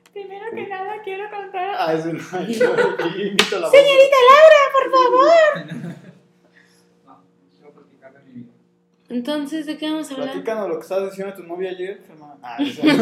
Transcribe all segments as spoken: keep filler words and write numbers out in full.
Primero que nada quiero contar. Ah, es una. Invito a la Señorita Laura, por favor. No, quiero platicar de mi vida. Entonces, ¿de qué vamos a hablar? Platícanos lo que estabas diciendo a tu novia ayer, Germán. Ah,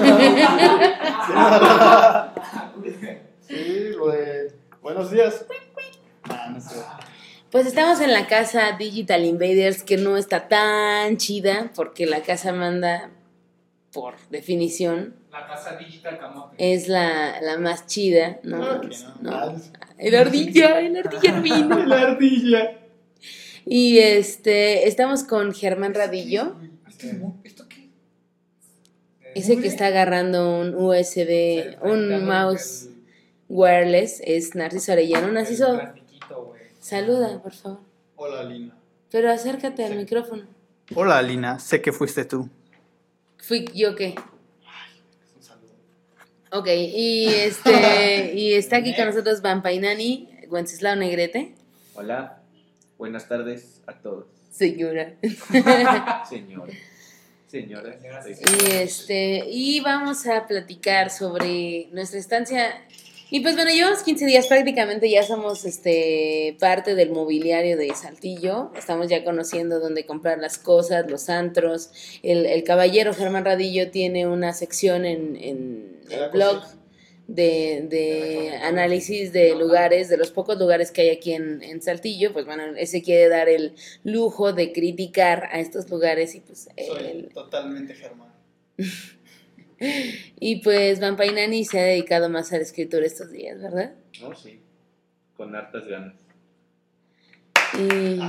sí, güey. Buenos días. Ah, no sé. Pues estamos en la casa Digital Invaders, que no está tan chida, porque la casa manda, por definición, La casa digital camote. es la, la más chida, ¿no? Claro que No. no. El ardilla, el ardilla no vino. La ardilla. Y este, estamos con Germán Radillo, ¿Esto, es mu- ¿Esto qué? ese que está agarrando un U S B, un mouse wireless, es Narciso Arellano. Narciso, Plastiquito, güey. saluda, por favor. Hola, Lina. Pero acércate al Sí. micrófono. Hola, Lina. Sé que fuiste tú. Fui yo qué. Un saludo. Ok, y este y está aquí con nosotros Vampainani, Wenceslao Negrete. Hola, buenas tardes a todos. Señora. Señora. Señora. Y este, y vamos a platicar sobre nuestra estancia. Y pues bueno, llevamos quince días, prácticamente ya somos este parte del mobiliario de Saltillo. Estamos ya conociendo dónde comprar las cosas, los antros. El, el caballero Germán Radillo tiene una sección en, en el blog de, de análisis de lugares, de los pocos lugares que hay aquí en, en Saltillo. Pues bueno, ese quiere dar el lujo de criticar a estos lugares y pues Soy él... totalmente Germán. Y pues Vampainani se ha dedicado más a la escritura estos días, ¿verdad? No, sí. Con hartas ganas. Y...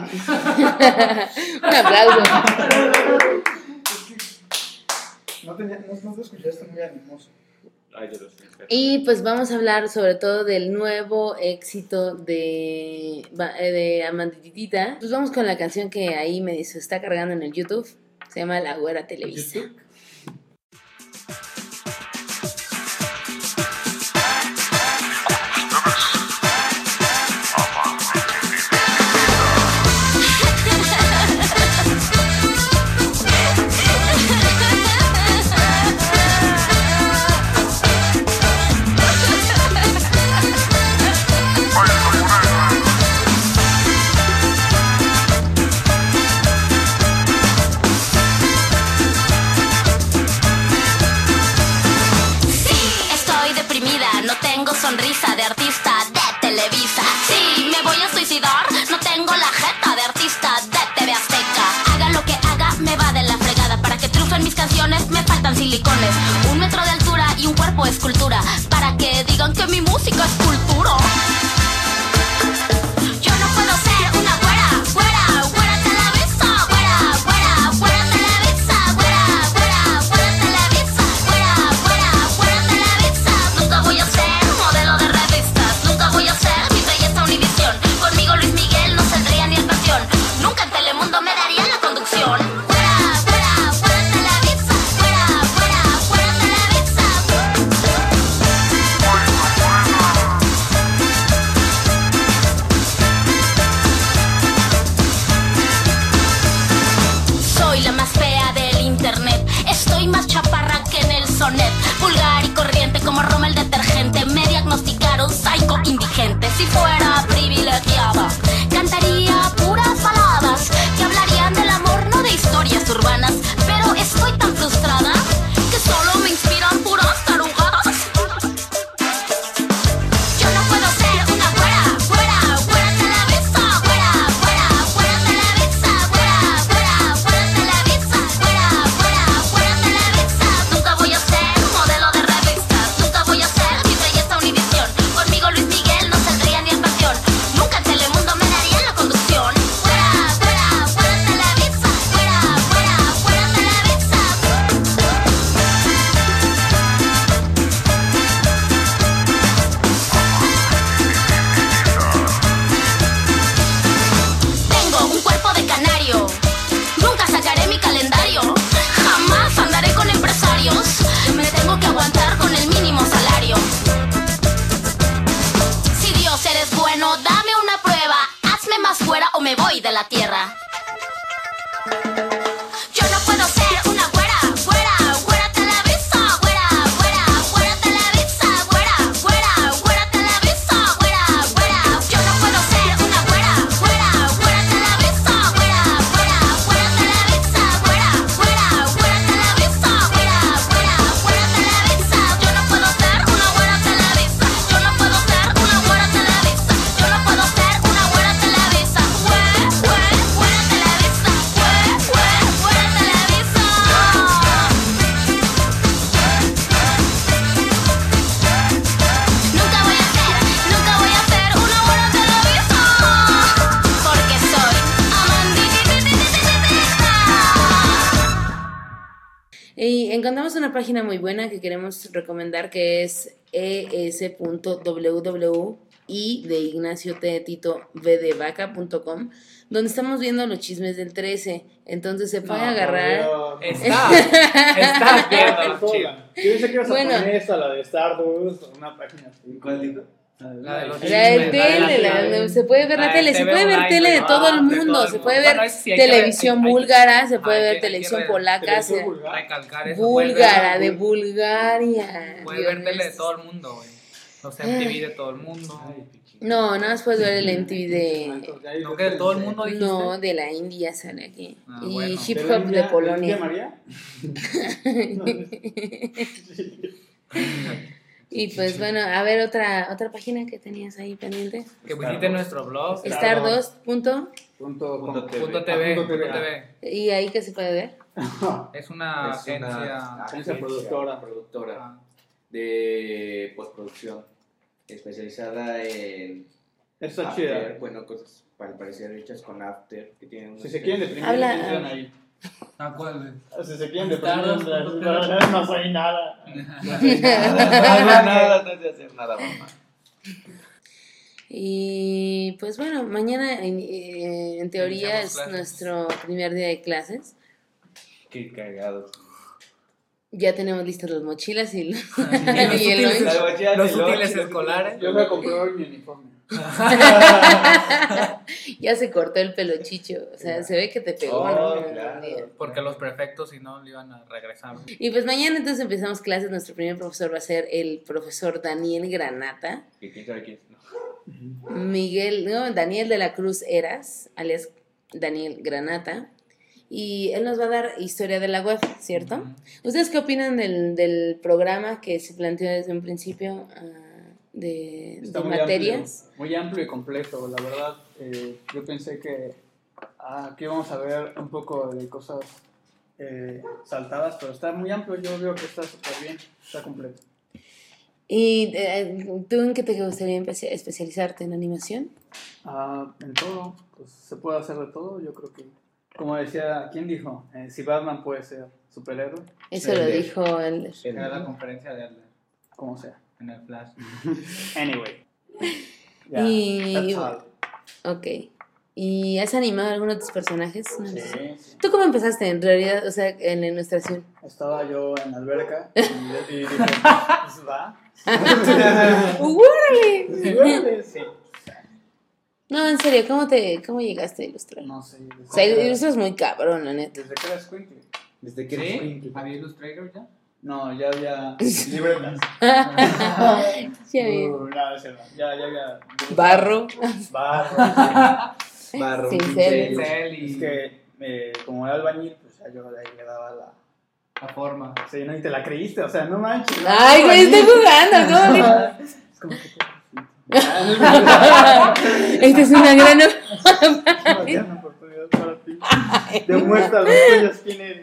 un aplauso. No, tenía, no, no te escuchaste muy animoso. Ay, yo lo sé. Y pues vamos a hablar sobre todo del nuevo éxito de, de Amanditita. Pues vamos con la canción que ahí me se está cargando en el YouTube. Se llama La Güera Televisa. ¿YouTube? Sonrisa de artista de Televisa. Sí, me voy a suicidar. No tengo la jeta de artista de T V Azteca. Haga lo que haga, me va de la fregada. Para que triunfen mis canciones, me faltan silicones. Un metro de altura y un cuerpo escultura. Para que digan que mi música es cultura. Yo no puedo ser una güera, güera, güera Televisa. Güera, güera, güera Televisa. Güera, güera, güera Televisa. Güera, güera, güera Televisa. Nunca voy a ser modelo de revistas, nunca voy a ser mi belleza Univisión. Conmigo Luis Miguel no saldría ni el pasión. Nunca en Telemundo me daría la conducción. Fuera, fuera, fuera Televisa. Fuera, fuera, fuera Televisa. Soy la más fea del internet. Estoy más chaparra que en el sonet. Vulgar y corriente como Roma el detergente. Me diagnosticaron psycho indigente. Si fuera privilegiada, cantaría puras baladas que hablarían del amor, no de historias urbanas. Pero estoy tan frustrada que solo me inspiran puras tarugadas. Yo no puedo ser una güera, güera, güera Televisa. Güera, güera, güera Televisa. Güera, güera, güera Televisa. Güera, güera, güera Televisa. Nunca voy a ser modelo de revistas. Nunca voy a ser mi belleza Univisión. Conmigo Luis Miguel no saldría ni en pasión. Nunca en Telemundo me daría la conducción. Fuera, fuera, fuera Televisa. Fuera, fuera, fuera Televisa. Tengo un cuerpo de canario. Nunca sacaré mi calendario. Jamás andaré con empresarios. Me tengo que aguantar con el mínimo salario. Si Dios eres bueno, dame una prueba. Hazme más fuera o me voy de la tierra. Yo no puedo ser una güera, güera, güera Televisa. Güera, güera, güera Televisa. Güera, encontramos una página muy buena que queremos recomendar que es e s punto w w w i de Ignacio T. Tito v de vaca punto com, donde estamos viendo los chismes del trece. Entonces se puede No, agarrar. por Dios. Estás, estás viendo los chicos. Sola. Yo pensé que ibas a Bueno. poner esta, la de Stardust, o una página así. ¿Cuál digo? La de los La de chismes, tele, la la- de- se puede ver la la tele, de se T V puede ver online, tele de ¿no? todo el Ah, de mundo, todo el se mundo. puede ver Bueno, eso sí hay que ver, televisión hay que- búlgara, se puede hay que- ver hay que televisión ver. polaca, Televisión se- vulgar. Recalcar eso. puedes búlgara, ver- de Bulgaria. Puedes ver Dios tele de mío. todo el mundo, güey. Los M T V de todo el mundo. No, nada más puedes ver el M T V de... No que de todo el mundo dijiste. No, de la India sale aquí. Ah, Y bueno. hip ¿De la hop India- de Polonia. ¿de María? Y pues bueno, a ver otra otra página que tenías ahí pendiente. Que visite nuestro blog. Stardust. Punto, Punto com. Punto TV. Punto TV. Ah, punto Punto TV. TV. y ahí que se puede ver. Es una Es agencia. una agencia productora. productora Ah, de postproducción especializada en Está After, chida. bueno, cosas para parecer hechas con After, que tienen unos- Si se quieren deprimir, Habla- entren ahí. ¿A cuál? Si se quieren deprimir, Stardust, entren. punto No, TV. no soy nada. No hacer nada, nada, no hacer hacer nada, mamá. Y pues bueno, mañana en, eh, en teoría Iniciamos es clases. nuestro primer día de clases. Qué cagados. Ya tenemos listas las mochilas y, los- Los y el útiles- lunch. Los útiles escolares. Yo voy a comprar hoy mi uniforme. Ya se cortó el pelo chicho. O sea, se ve que te pegó, Oh, ¿no? claro. Porque los prefectos, si no, le iban a regresar. Y pues mañana entonces empezamos clases. Nuestro primer profesor va a ser el profesor Daniel Granata. ¿Y quién sabe quién es? No. Miguel, no, Daniel de la Cruz Eras, alias Daniel Granata. Y él nos va a dar historia de la web, ¿cierto? Ujú. ¿Ustedes qué opinan del, del programa que se planteó desde un principio ah, de, Está de muy materias? amplio, muy amplio y completo. La verdad, eh, yo pensé que ah, aquí vamos a ver un poco de cosas eh, saltadas, pero está muy amplio. Yo veo que está súper bien, está completo. ¿Y eh, tú en qué te gustaría espe- especializarte? ¿En animación? Ah, en todo, pues se puede hacer de todo. Yo creo que, como decía, ¿quién dijo? Eh, si Batman puede ser superhéroe, Eso Eh, lo de- dijo él. Era la conferencia de Adler como sea. en el Flash. Anyway. Ya, Y- that's all. Ok. ¿Y has animado a alguno de tus personajes? No Sí, sé. sí. ¿Tú cómo empezaste en realidad? O sea, en la ilustración. Estaba yo en la alberca y, y dije, pues va. ¡Órale! Sí. No, en serio, ¿cómo te cómo llegaste a ilustrar? No sé. O sea, ilustras muy cabrón, la neta. Desde que era Squinkly. Desde que ¿Sí? ¿Había Illustrator ya? No, ya había libretas. Ya vi. Uh, no, ese no. Ya, ya había. Barro. Barro. Barro, Cincel. pincel. Pincel Es y que, eh, como era albañil, pues ya yo de ahí le daba la. la forma. Sí, no, y te la creíste, o sea, no manches. Ay, güey, estoy jugando, ¿cómo le- Es como que. Esta es una gran... Una gran oportunidad para ti. Demuestra a los tuyos quién eres.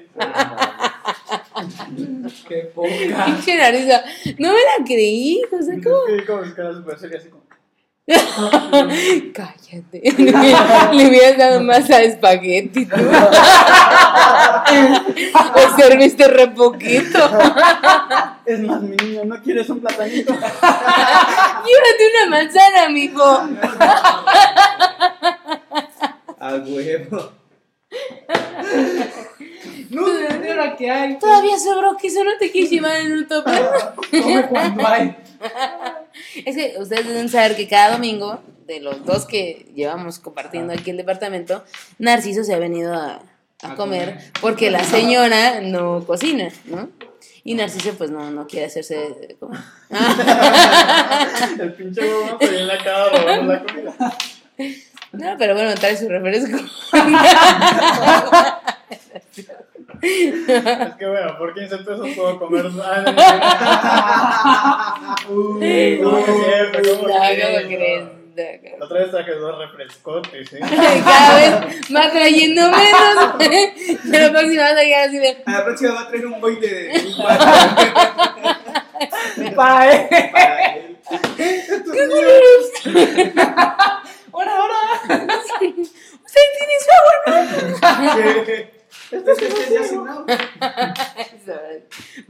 Qué poca. Pinche nariz. No me la creí, o sea, ¿cómo? Es que como que era súper seria, así como. Cállate. Le hubieras dado más a espagueti, tú. O serviste re poquito. Es más, mi niño, ¿no quieres un platanito? Llévate una manzana, mijo. A huevo. No sé la que hay. Todavía sobró queso, no te quieres llevar en un topper. Come cuando hay. Es que ustedes deben saber que cada domingo, de los dos que llevamos compartiendo aquí el departamento, Narciso se ha venido a, a A comer comer. porque la señora no cocina, ¿no? Y Narciso pues no, no quiere hacerse de comer. El pinche huevo se viene acá robando la comida. No, pero bueno, trae su refresco. Es que bueno, por quince pesos puedo comer. Uh, ¿cómo que cierto? ¿Cómo No, que ¿cómo cierto? crees? No, La otra vez traje dos refrescotes, ¿eh? cada vez va trayendo menos. De la próxima vas a llegar así de... A la próxima va a traer un boy de un Bye. para él. ¿Qué culeros? Ahora, ahora. ¿Usted tiene su agua? ¿Qué? Este es el que ya cenado.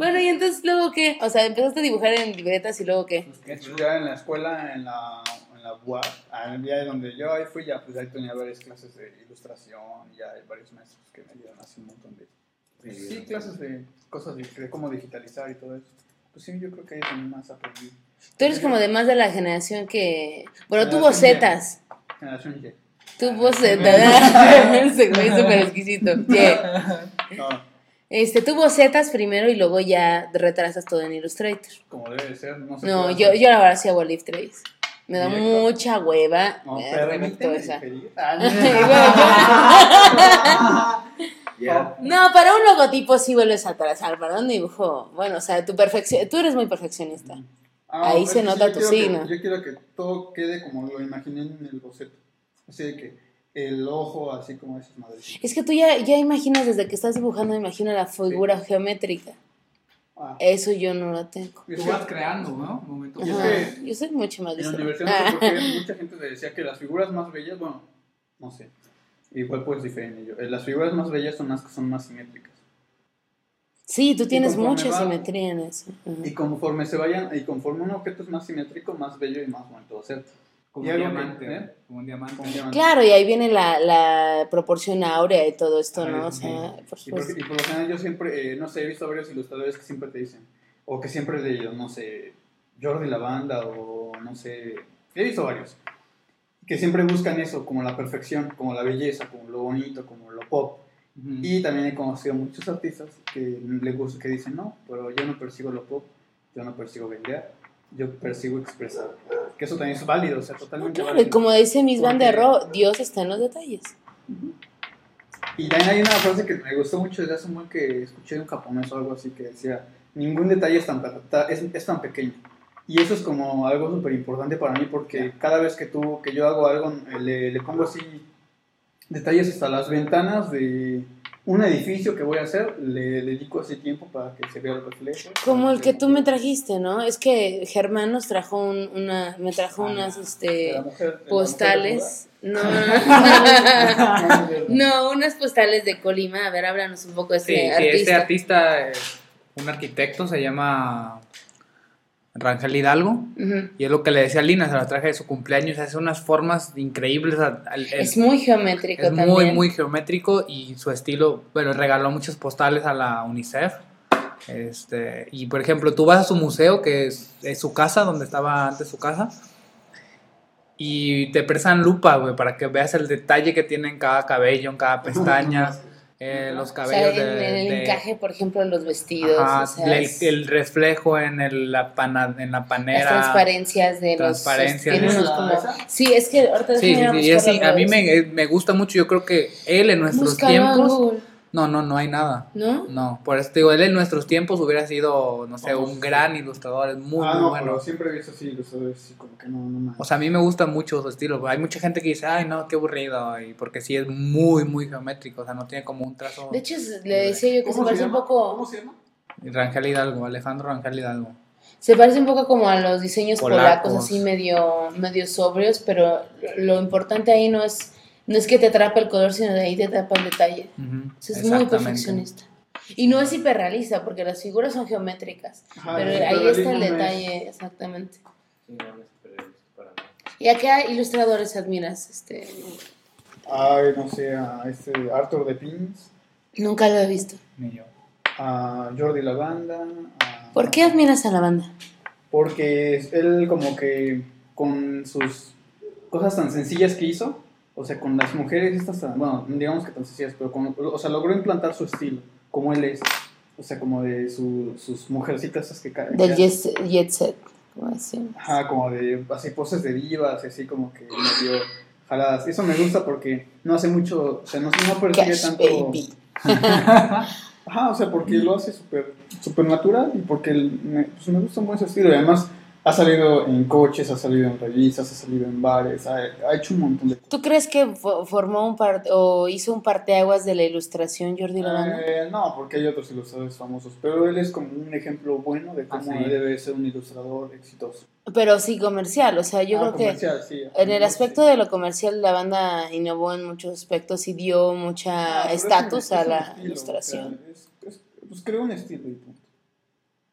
qué? O sea, ¿empezaste a dibujar en libretas y luego qué? Pues ya en la escuela, en la, en la U A P, ah, el día donde yo ahí fui, ya pues ahí tenía varias clases de ilustración, y ya hay varios maestros que me dieron así un montón de... Sí, sí, clases de cosas de, de cómo digitalizar y todo eso. Pues sí, yo creo que ahí también más aprendí. Tú eres como de más de la generación que... Bueno, tú Generación bocetas. Generación Y. Tú bocetas. Ese güey súper exquisito. Yeah. No, Este, tú bocetas primero y luego ya retrasas todo en Illustrator. como debe de ser, no sé. No, qué yo, hacer. yo la verdad sí hago Lift Trace. Me da Directo. mucha hueva. No, Me pero reventó permíteme esa. diferir. Ah, Ya. no, para un logotipo sí vuelves a atrasar. Para un dibujo, bueno, o sea, tu perfección, tú eres muy perfeccionista. Ah, Ahí es se que nota yo tu quiero que- signo. yo quiero que todo quede como lo imaginé en el boceto. Así de que el ojo, así como esas madres. Es que tú ya, ya imaginas, desde que estás dibujando, imagina la figura geométrica. Ah, Eso yo no lo tengo. y es Tú que vas creando, ¿no? Momento. Y es Ajá, que yo soy mucho más en la visual. universidad no sé por qué mucha gente decía que las figuras más bellas, bueno, no sé, igual pues diferente yo. Eh, Las figuras más bellas son las que son más simétricas. Sí, tú tienes conforme mucha va- simetría en eso. Ajá. Y conforme se vayan, y conforme un objeto es más simétrico, más bello y más bonito va a ser. Como Y un algo que- diamante. ¿eh? Como un diamante. Como diamante. Claro, y ahí viene la, la proporción áurea y todo esto, Ah, ¿no? O sí. sea, por Y por, supuesto. y por lo general yo siempre, eh, no sé, he visto a varios ilustradores que siempre te dicen, o que siempre he leído, no sé, Jordi Lavanda o no sé, he visto varios, que siempre buscan eso, como la perfección, como la belleza, como lo bonito, como lo pop. Ujú. Y también he conocido muchos artistas que les gusta, que dicen, no, pero yo no persigo lo pop, yo no persigo vender, yo persigo expresar. Que eso también es válido, o sea, totalmente Claro, y válido. como dice Miss Van der Porque- Rohe, Dios está en los detalles. Y también hay una frase que me gustó mucho desde hace un buen que escuché de un japonés o algo así que decía, ningún detalle es tan, ta- es, es tan pequeño. Y eso es como algo súper importante para mí porque cada vez que tú, que yo hago algo, eh, le, le pongo así detalles hasta las ventanas de un edificio que voy a hacer, le dedico así tiempo para que se vea el reflejo. Como el que tú me trajiste, ¿no? Es que Germán nos trajo un- una, me trajo Ah, unas De este, la mujer- de la postales. No, mujer no, unas postales de Colima. A ver, háblanos un poco de Sí, este sí, artista. este artista es un arquitecto, se llama Rangel Hidalgo. Ujú. Y es lo que le decía a Lina, se la traje de su cumpleaños, hace unas formas increíbles. al- al- Es muy geométrico es también. muy, muy geométrico y su estilo, bueno, regaló muchas postales a la UNICEF. Este, y por ejemplo, tú vas a su museo, que es, es su casa, donde estaba antes su casa, y te prestan lupa, güey, para que veas el detalle que tiene en cada cabello, en cada pestaña, eh, los O sea, cabellos en, de, en el de- encaje, por ejemplo, en los vestidos. ajá, o sea, el, es- el reflejo en, el, la pana- en la panera. las transparencias de transparencias. los... Tiene unos ¿Esa- como... esa? Sí, es que ahorita Sí, sí, déjame sí, y es- buscarlo, sí, a pero mí es- me, eh, me gusta mucho. Yo creo que él en nuestros Búscalo en tiempos. Google, No, no, no hay nada. ¿no? No, por eso te digo, él en nuestros tiempos hubiera sido, no sé, Vamos. un gran ilustrador, es muy, Ah, muy no, bueno. pero siempre he visto así, ilustradores así como que no, no más. O sea, a mí me gusta mucho su estilo. Hay mucha gente que dice, ay, no, qué aburrido, y porque sí es muy, muy geométrico, o sea, no tiene como un trazo. De hecho, es- le decía yo que se ¿Cómo parece un llama? poco... ¿Cómo se llama? Rangel Hidalgo, Alejandro Rangel Hidalgo. Se parece un poco como a los diseños polacos, Polacos. así medio, medio sobrios, pero lo importante ahí no es, no es que te atrape el color, sino de ahí te atrapa el detalle. Ujú, O sea, es muy exactamente. perfeccionista. Y no es hiperrealista, porque las figuras son geométricas. Ajá, pero el ahí está el hiperrealismo no es- detalle, exactamente. Sí, no, no es superrealista para nada. ¿Y a qué ilustradores admiras? Este, Ay, no sé, a este Arthur de Pins, nunca lo he visto. Ni yo. a Jordi Lavanda. A... ¿Por qué admiras a la banda? Porque es- él como que con sus cosas tan sencillas que hizo, o sea, con las mujeres estas tan, bueno, digamos que tan sencillas, pero con, o sea, logró implantar su estilo, como él es, o sea, como de su, sus mujercitas esas que caen. Del jet, jet set, como decimos. Ajá, como de así poses de divas, y así como que medio jaladas. Eso me gusta porque no hace mucho, o sea, no, no persigue Cash tanto. Baby. Ajá, o sea, porque lo hace súper super natural y porque el- me, pues me gusta mucho ese estilo. Y además ha salido en coches, ha salido en revistas, ha salido en bares, ha, ha hecho un montón de cosas. ¿Tú crees que fo- formó un par o hizo un parteaguas de la ilustración Jordi Lavanda? Eh, no, porque hay otros ilustradores famosos, pero él es como un ejemplo bueno de cómo Ah, sí. debe ser un ilustrador exitoso. Pero sí comercial, o sea, yo Ah, creo que comercial, sí, en el sí. aspecto de lo comercial la banda innovó en muchos aspectos y dio mucha Ah, pero es un- estatus es a un la estilo, ilustración. o sea, es- es- pues creó un estilo y punto.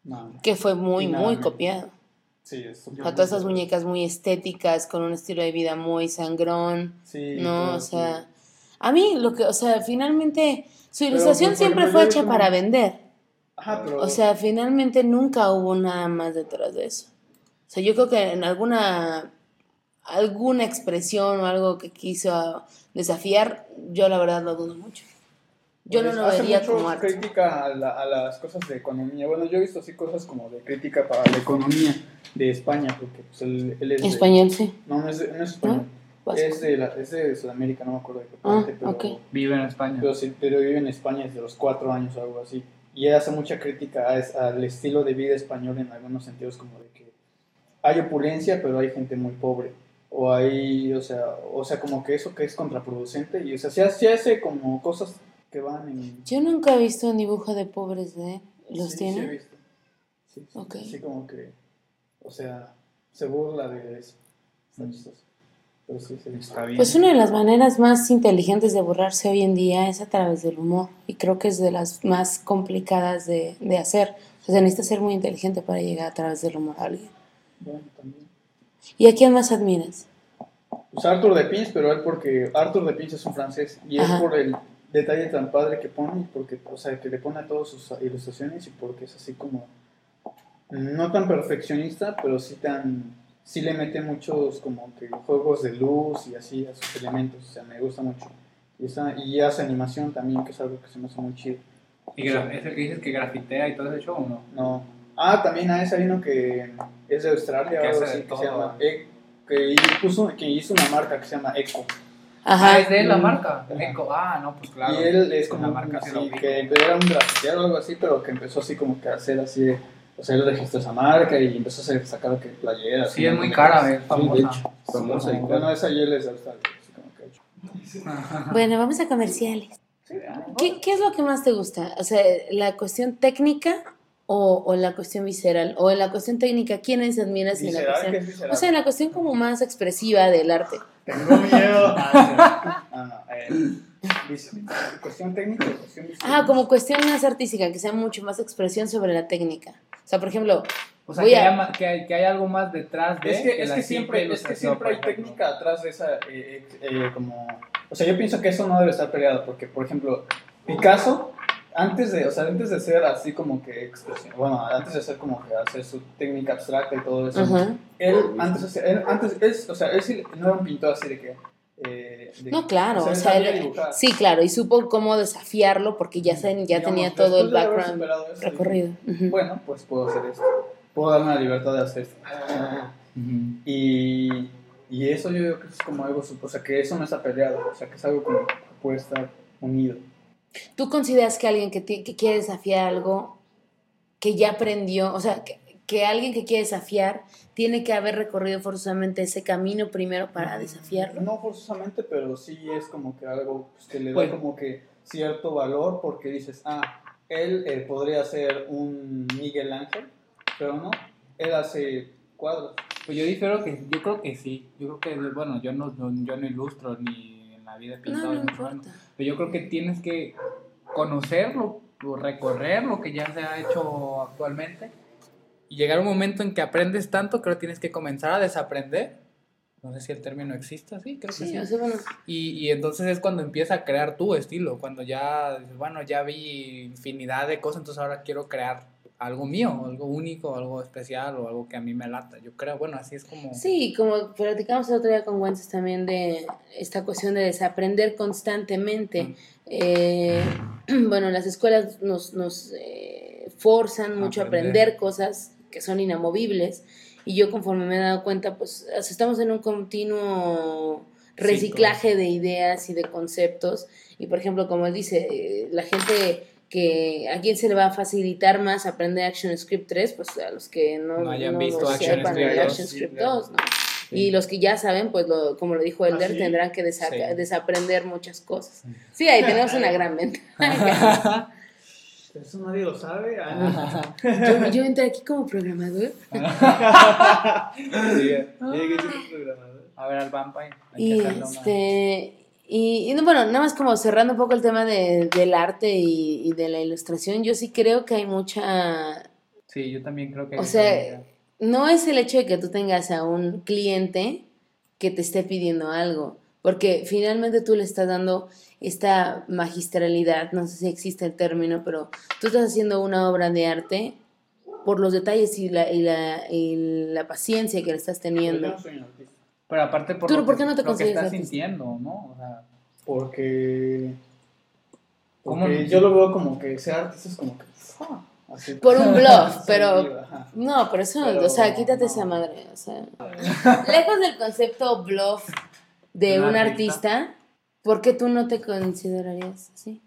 No, que fue muy, Y nada, muy no. copiado. sí, es O sea, todas esas muñecas muy estéticas, con un estilo de vida muy sangrón, Sí, ¿no? todo O eso. sea, a mí lo que, o sea, finalmente su Pero, ilustración pues, por siempre ejemplo, fue yo hecha ahorita para no- vender. Ajá, pero... O sea, finalmente nunca hubo nada más detrás de eso. O sea, yo creo que en alguna alguna expresión o algo que quiso desafiar, yo la verdad lo dudo mucho. Yo no Pues, lo hace vería mucho como arte. crítica a, la- a las cosas de economía. Bueno, yo he visto así cosas como de crítica para la economía de España, porque pues, él, él es de- Español, sí. no, no es, de- no es español. Vasco. Es de, la, es de Sudamérica, no me acuerdo de qué Ah, parte, pero, ok. Vive en España. pero, sí, pero vive en España desde los cuatro años o algo así. Y él hace mucha crítica a es- al estilo de vida español en algunos sentidos, como de que hay opulencia, pero hay gente muy pobre. O hay, o sea, o sea, como que eso que es contraproducente. Y, o sea, se hace, se hace como cosas que van en... Yo nunca he visto un dibujo de pobres de él. ¿Los sí, tiene? Sí, he visto. Sí, sí, Ok. Así como que, o sea, se burla de eso. Está Mm. chistoso. Pero sí, se Está bien. Pues una de las maneras más inteligentes de burlarse hoy en día es a través del humor. Y creo que es de las más complicadas de, de hacer. O sea, necesitas ser muy inteligente para llegar a través del humor a alguien. Bueno, también. ¿Y a quién más admiras? Pues Arthur de Pins, pero él porque Arthur de Pins es un francés y es Ajá. por el detalle tan padre que pone, y porque, o sea, que le pone a todas sus ilustraciones y porque es así como no tan perfeccionista, pero sí tan sí le mete muchos como que juegos de luz y así a sus elementos, o sea, me gusta mucho. Y, esa, y hace animación también, que es algo que se me hace muy chido. ¿Y gra- es el que dices que grafitea y todo ese show o no? No. Ah, también a ese hay uno que es de Australia, Que o algo hace así, de que todo. se llama E- que puso, que hizo una marca que se llama Echo. Ajá. Ah, es de la Mm. marca. Ajá. Eco. Ah, no, pues claro. Y él es Con como la marca así, se lo ubico. que era un grafitero o algo así, pero que empezó así como que a hacer así, de- o sea, él registró esa marca y empezó a hacer, sacar que playeras. Sí, y es un muy montón de cara, cosas. es Sí, famosa. de hecho. Famosa y Como- cara. Bueno, esa y él es de Australia, así como que Bueno, vamos a comerciales. sí, ah, ¿Qué, ¿Qué es lo que más te gusta? O sea, ¿la cuestión técnica o, o la cuestión visceral? O en la cuestión técnica, ¿quiénes admiras? Y en la Visceral, cuestión, ¿qué es visceral? o sea, en la cuestión como más expresiva del arte. Tengo miedo. Ah, sí. Ah, no, eh, vis- cuestión técnica, cuestión visual. Ah, como cuestión más artística, que sea mucho más expresión sobre la técnica. O sea, por ejemplo, O sea, voy que, a- haya ma- que, hay, que hay algo más detrás de. Es que, es la que simple siempre, es que ilustración, siempre hay por ejemplo. técnica atrás de esa, eh, eh, como, o sea, yo pienso que eso no debe estar peleado, porque, por ejemplo, Picasso, antes de, o sea, antes de ser así como que expresión, bueno, antes de hacer como que hacer su técnica abstracta y todo eso, Ajá. él, antes, hacía- él, antes, es, o sea, él sí no era un pintor así de que, eh, de- No, claro, o él sea, sabía él- dibujar. sí, claro, y supo cómo desafiarlo porque ya, se- ya Digamos, tenía todo el después de haber background superado eso, recorrido. dije, Ujú. bueno, pues puedo hacer esto, puedo darme la libertad de hacer esto. Ujú. Y, y eso yo creo que es como algo, o sea, que eso no está peleado, o sea, que es algo como que puede estar unido. ¿Tú consideras que alguien que, ti- que quiere desafiar algo que ya aprendió, o sea, que, que alguien que quiere desafiar tiene que haber recorrido forzosamente ese camino primero para desafiarlo? No forzosamente, pero sí es como que algo pues, que le da Bueno. como que cierto valor porque dices, ah, él eh, podría ser un Miguel Ángel, pero no, él hace cuadros. Pues yo difiero que yo creo que sí. Yo creo que, bueno, yo no, no- yo no ilustro ni en la vida he pintado. No, no ni mucho menos. importa. Pero yo creo que tienes que conocerlo, o recorrer lo que ya se ha hecho actualmente y llegar a un momento en que aprendes tanto que ahora tienes que comenzar a desaprender. No sé si el término existe así, creo que Sí, sí. o sea, bueno, Y, y entonces es cuando empieza a crear tu estilo, cuando ya, dices, bueno, ya vi infinidad de cosas, entonces ahora quiero crear algo mío, algo único, algo especial o algo que a mí me lata. Yo creo, bueno, así es como... sí, como platicamos el otro día con Wences también de esta cuestión de desaprender constantemente. Mm. Eh, bueno, las escuelas nos, nos eh, forzan mucho a Aprender. aprender cosas que son inamovibles y yo conforme me he dado cuenta, pues o sea, estamos en un continuo reciclaje de ideas y de conceptos y por ejemplo, como él dice, eh, la gente que a quién se le va a facilitar más aprender ActionScript tres, pues a los que no, No hayan no visto lo ActionScript sepan el dos, ActionScript sí, claro. dos, ¿no? Y los que ya saben, pues lo, como lo dijo Elder, ¿Ah, sí? tendrán que desa- Sí. desaprender muchas cosas. Sí, ahí tenemos una gran ventaja. Eso nadie lo sabe. Ah. Yo, yo entré aquí como programador Sí, eh, que es un programador. A ver, al Vampire. hay y que hacerle una- este y, y no, bueno, nada más como cerrando un poco el tema de, del arte y, y de la ilustración, yo sí creo que hay mucha Sí, yo también creo que... O sea, no es el hecho de que tú tengas a un cliente que te esté pidiendo algo, porque finalmente tú le estás dando esta magistralidad, no sé si existe el término, pero tú estás haciendo una obra de arte por los detalles y la, y la, y la paciencia que le estás Yo teniendo. no soy un artista. Pero aparte por, ¿Tú lo, por que, qué no te lo que consideras estás artista? sintiendo, ¿no? O sea, Porque, ¿Cómo porque no? yo lo veo como que ser artista es como que... ah, así. Por un bluff, Sí, pero... ajá. No, pero eso, Pero o sea, quítate no. esa madre, o sea. Lejos del concepto bluff de ¿Un un artista? artista, ¿por qué tú no te considerarías así?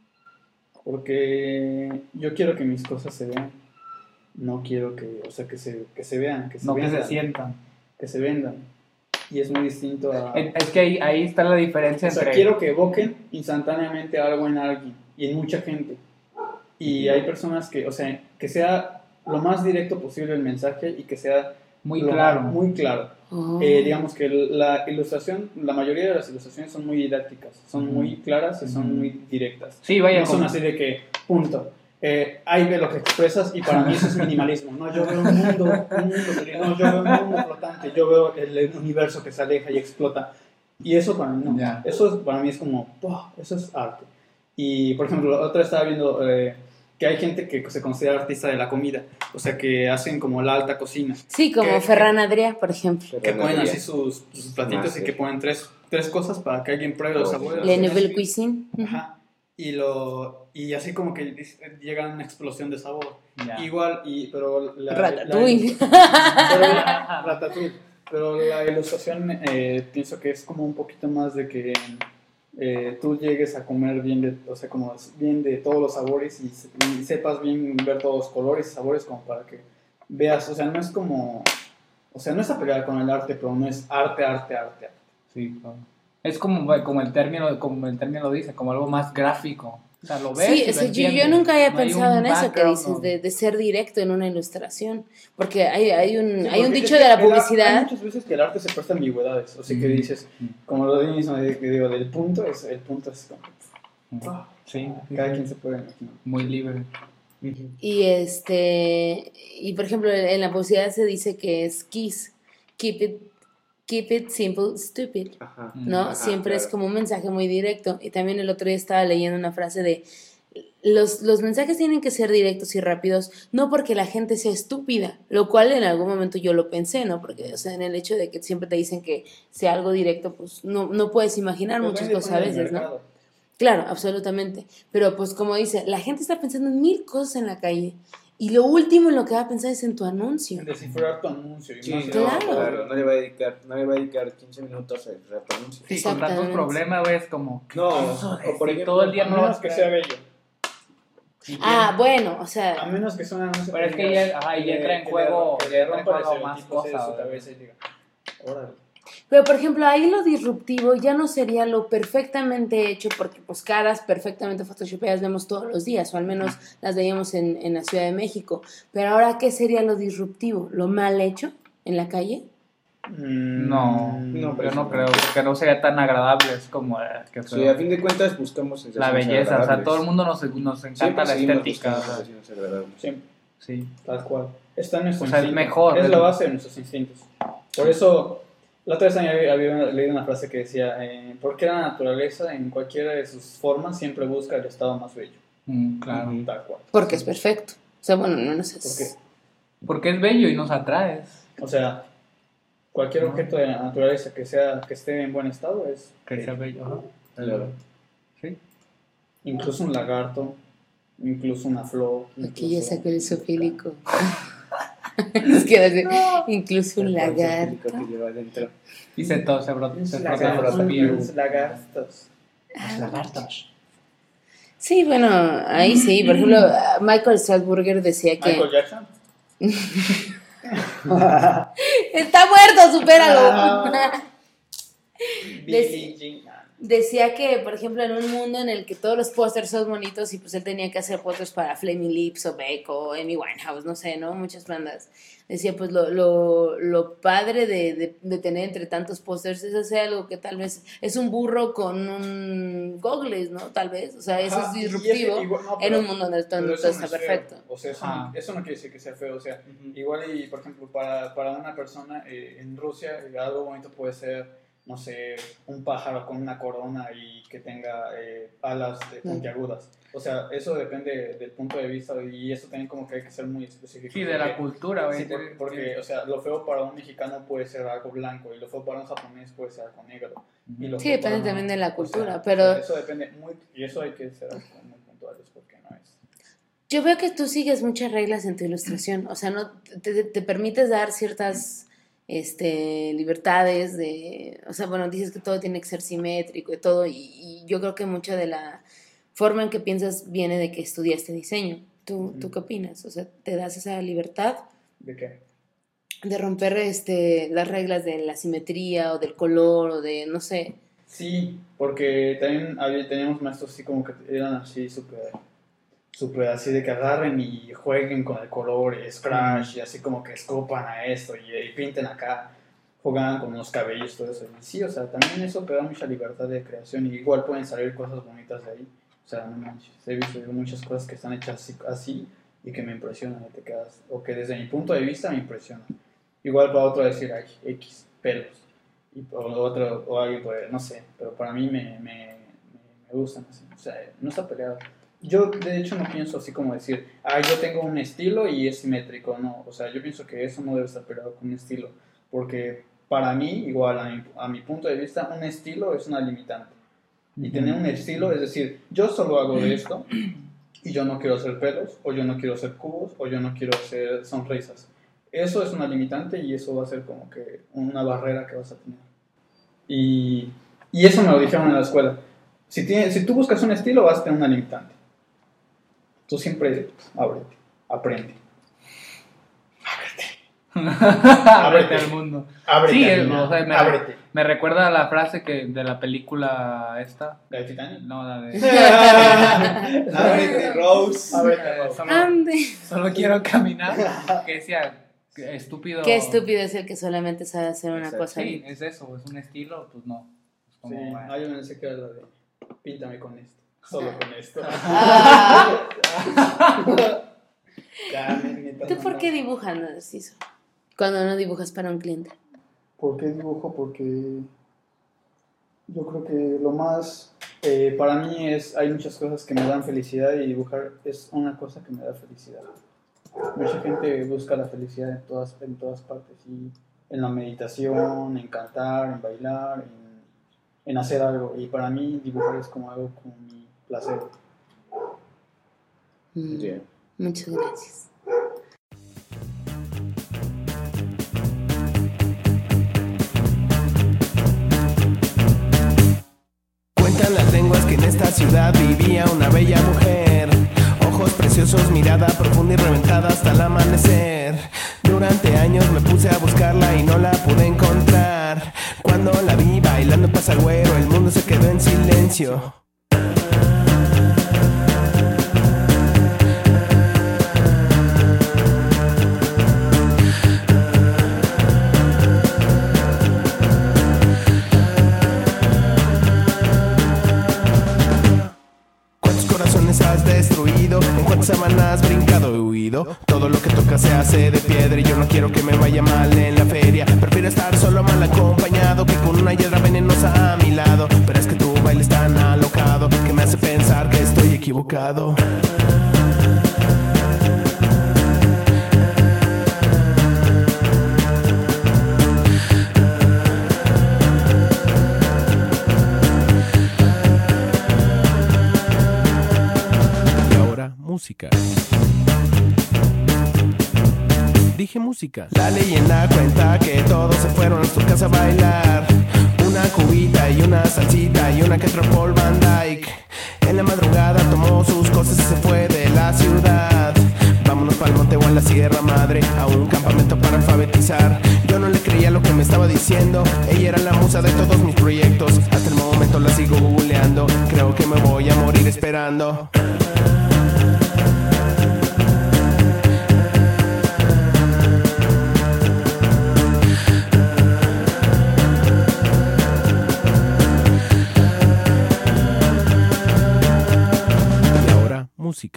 Porque yo quiero que mis cosas se vean. No quiero que, o sea, que se, que se vean, que se no que vendan. se sientan. Que se vendan. Y es muy distinto a... Es que ahí, ahí está la diferencia O sea, entre... quiero que evoquen instantáneamente algo en alguien y en mucha gente. Y hay personas que, o sea, que sea lo más directo posible el mensaje y que sea Muy lo claro. más- muy claro. Oh. Eh, digamos que la ilustración, la mayoría de las ilustraciones son muy didácticas, son Ujú. muy claras y son Ujú. muy directas. Sí, vaya, No son como- así de que, punto. Eh, ahí ve lo que expresas y para mí eso es minimalismo. No, yo veo un mundo, un mundo, no, yo veo un mundo flotante, yo veo el, el universo que se aleja y explota. Y eso para mí no. Ya. Eso es- para mí es como, "Wow, eso es arte". Y por ejemplo, la otra estaba viendo eh, que hay gente que se considera artista de la comida, o sea, que hacen como la alta cocina. Sí, como que- Ferran Adrià, por ejemplo. Que ponen así sus, sus platitos Ah, y sí. que ponen tres, tres cosas para que alguien pruebe los Oh, sabores. Le Así. Nouvelle Cuisine. Ajá. Y, lo, y así como que llega una explosión de sabor. Ya. Igual, y, pero la, Ratatouille. la- pero la- Ratatouille. Pero la ilustración eh, pienso que es como un poquito más de que eh, tú llegues a comer bien de, o sea, como bien de todos los sabores y, se- y sepas bien ver todos los colores y sabores como para que veas, o sea, no es como, o sea, no es a pelear con el arte, pero no es arte, arte, arte, arte. Sí, claro. Es como, como el término, como el término lo dice, como algo más gráfico. O sea, lo ves Sí, y lo o sea, yo, yo entiendes. nunca había No hay pensado un en eso que background, dices, no. de, de ser directo en una ilustración. Porque hay, hay un, Sí, hay un porque dicho es de que la el ar- Hay publicidad. muchas veces que el arte se presta a ambigüedades, o sea, que Mm. dices, como lo mismo que digo, del punto, es, el punto es como, ah, Sí, sí, cada sí. quien se puede imaginar. Muy libre. Y este, y por ejemplo, en la publicidad se dice que es KISS, keep it, keep it simple, stupid, Ajá. ¿no? Ajá, Siempre es claro. como un mensaje muy directo. Y también el otro día estaba leyendo una frase de, los, los mensajes tienen que ser directos y rápidos, no porque la gente sea estúpida, lo cual en algún momento yo lo pensé, ¿no? Porque, o sea, en el hecho de que siempre te dicen que sea algo directo, pues no, no puedes imaginar Pues muchas depende cosas a del veces, ¿no? mercado. Claro, absolutamente. Pero pues como dice, la gente está pensando en mil cosas en la calle y lo último en lo que va a pensar es en tu anuncio. Descifrar tu anuncio. Y Sí, más no, Claro. claro. No le va a dedicar, no le va a dedicar quince minutos a cerrar tu anuncio. Sí, con tantos Exactamente. problemas, güey, es como... No, eso de o por si ejemplo, todo el día a no menos vas a que sea bello. ¿Y Ah, bueno, o A sea, menos que sea un anuncio. Pero es que digas, ya- ajá, y que ya le- entra en que juego- le- que ya le entra en rompa el juego más estereotipo de cosas, su güey. cabeza y diga, órale. pero por ejemplo ahí lo disruptivo ya no sería lo perfectamente hecho porque pues caras perfectamente photoshopeadas vemos todos los días o al menos las veíamos en, en la Ciudad de México. Pero ahora, ¿qué sería lo disruptivo? ¿Lo mal hecho en la calle? Mm, No, No, yo no creo, porque no sería tan agradable, es como eh, que Sí, feo. a fin de cuentas buscamos La sensaciones belleza, o sea, agradables. todo el mundo nos, nos encanta Siempre la seguimos estética. buscando o sea, sensaciones agradables. Siempre, sí. tal cual. Está en nuestro O sea, es instinto. mejor, Es es- la base de nuestros instintos. Por eso, la otra vez había, había leído una frase que decía, eh, porque la naturaleza en cualquiera de sus formas siempre busca el estado más bello. Mm, claro. Ujú. Tal cual. Porque es perfecto. O sea, bueno, no, no sé. ¿Por qué? Porque es bello y nos atraes. O sea, cualquier No. objeto de la naturaleza que sea que esté en buen estado es Que sea bello. bello. Ajá. Claro. Sí. Incluso un lagarto, incluso una flor. Aquí ya incluso- sacó el isofílico. Es que hace incluso un El concepto lagarto. que lleva adentro. Y se tose, bro. Los Se lagartos, frota los pies. los lagartos. Los lagartos. Sí, bueno, ahí sí. Por ejemplo, Michael Salzburger decía que... Michael Jackson. ¡Está muerto, supéralo! Billie Jean. decía que, por ejemplo, en un mundo en el que todos los pósters son bonitos y pues él tenía que hacer pósters para Flaming Lips o Beck o Amy Winehouse, no sé, ¿no? Muchas bandas. Decía, pues lo, lo, lo padre de, de, de tener entre tantos pósters es hacer algo que tal vez es un burro con un goggles, ¿no? Tal vez, o sea, eso Ajá, es y ese- disruptivo igual- no, en pero- un mundo donde todo, pero todo eso está no es feo. perfecto. O sea, eso, Ajá. no, eso no quiere decir que sea feo. O sea, Ujú. igual y, por ejemplo, para, para una persona eh, en Rusia, eh, algo bonito puede ser, no sé, un pájaro con una corona y que tenga eh, alas de puntiagudas. O sea, eso depende del punto de vista y eso también como que hay que ser muy específico. Sí, de la Porque- cultura, Sí, güey. por- porque, o sea, lo feo para un mexicano puede ser algo blanco y lo feo para un japonés puede ser algo negro. Y lo Sí, feo depende para- también de la o sea, cultura, o pero- sea, eso depende muy... Y eso hay que ser muy puntuales porque no es... Yo veo que tú sigues muchas reglas en tu ilustración, o sea, no te, te permites dar ciertas este, libertades de, o sea, bueno, dices que todo tiene que ser simétrico y todo, y, y yo creo que mucha de la forma en que piensas viene de que estudiaste diseño. ¿Tú, ¿tú qué opinas? O sea, ¿te das esa libertad ¿De qué? de romper este, las reglas de la simetría o del color o de, no sé? Sí, porque también había, teníamos maestros así como que eran así súper, súper así de que agarren y jueguen con el color y scratch y así como que escopan a esto y, y pinten acá, jugaban con los cabellos, todo eso. Y sí, o sea, también eso te da mucha libertad de creación y igual pueden salir cosas bonitas de ahí. O sea, no manches, he visto yo muchas cosas que están hechas así, así y que me impresionan y te quedas, o que desde mi punto de vista me impresionan. Igual para otro decir, ay, X, pelos. Y o otro, o alguien puede, no sé, pero para mí me, me, me, me gustan así. O sea, no está peleado. Yo, de hecho, no pienso así como decir, ah, yo tengo un estilo y es simétrico. No, o sea, yo pienso que eso no debe estar peleado con un estilo. Porque para mí, igual a mi, a mi punto de vista, un estilo es una limitante. Y tener un estilo, es decir, yo solo hago de esto y yo no quiero hacer pelos, o yo no quiero hacer cubos, o yo no quiero hacer sonrisas. Eso es una limitante y eso va a ser como que una barrera que vas a tener. Y, y eso me lo dijeron en la escuela. Si, tienes, si tú buscas un estilo, vas a tener una limitante. Tú siempre ábrete, aprende. Ábrete al mundo. Ábrete, Sí, Alina, o sea, me, ábrete. me recuerda a la frase que de la película esta. ¿La de Titanic? No, la de. Ábrete, Rose. Ábrete, Eh, Rose. solo, Ande. solo quiero caminar. Que decía, que estúpido. Qué estúpido es el que solamente sabe hacer una Exacto. cosa. Sí, es eso, es un estilo, pues no. Es como, Sí, bueno. no, yo pensé que era la de píntame con esto. Solo con esto. Ah, Ya, me- me estás ¿tú por qué mandando. dibujas, Narciso? Cuando no dibujas para un cliente. ¿Por qué dibujo? Porque yo creo que lo más, eh, para mí es, hay muchas cosas que me dan felicidad y dibujar es una cosa que me da felicidad. Mucha gente busca la felicidad en todas, en todas partes, y en la meditación, en cantar, en bailar, en, en hacer algo. Y para mí dibujar es como algo como mi placer. Mm, Yeah. Muchas gracias. Cuentan las lenguas que en esta ciudad vivía una bella mujer. Ojos preciosos, mirada profunda y reventada hasta el amanecer. Durante años me puse a buscarla y no la pude encontrar. Cuando la vi bailando en Pasagüero, el mundo se quedó en silencio. ¿Cuántos corazones has destruido? ¿En cuántas semanas has brincado y huido? Todo lo que toca se hace de piedra y yo no quiero que me vaya mal en la feria. Prefiero estar solo mal acompañado que con una hiedra venenosa a mi lado. Pero es que tu baile es tan alocado que me hace pensar que estoy equivocado. Y ahora, música. Dije música. La leyenda cuenta que todos se fueron a su casa a bailar. Una cubita y una salsita y una que otro Paul Van Dyke. En la madrugada tomó sus cosas y se fue de la ciudad. Vámonos pa'l monte o a la Sierra Madre, a un campamento para alfabetizar. Yo no le creía lo que me estaba diciendo. Ella era la musa de todos mis proyectos. Hasta el momento la sigo bailando. Y ahora, música.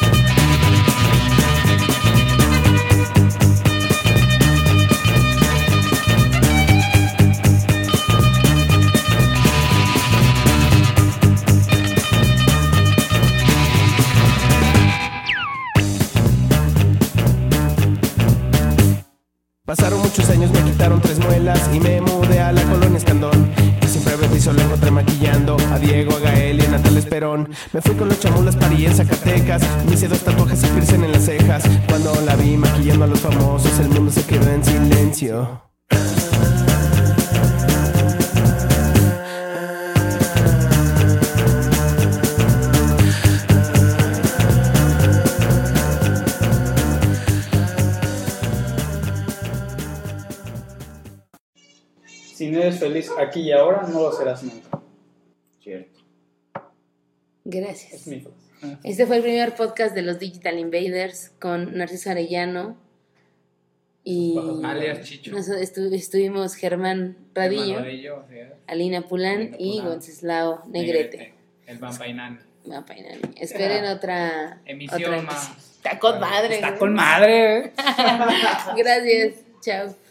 Pasaron muchos años, me quitaron tres muelas y me mudé a la colonia Escandón. Y siempre a Bebi solo encontré maquillando a Diego, a Gael y a Natal Esperón. Me fui con los chamulas parí en Zacatecas, me hice dos tatuajes y piercing en las cejas. Cuando la vi maquillando a los famosos, el mundo se quedó en silencio. Si no eres feliz aquí y ahora, no lo serás nunca. Cierto. Gracias. Es mi frase. Este fue el primer podcast de los Digital Invaders con Narciso Arellano y Alias Chicho. nos estu- estuvimos Germán Radillo, Radillo, sí, ¿eh? Alina Pulán Alina y Pulán. Wenceslao Negrete. El Vampainani. Vampainani. Esperen otra Emisión otra más. emisión. Está con madre. Está güey. con madre, ¿eh? Gracias. Chao.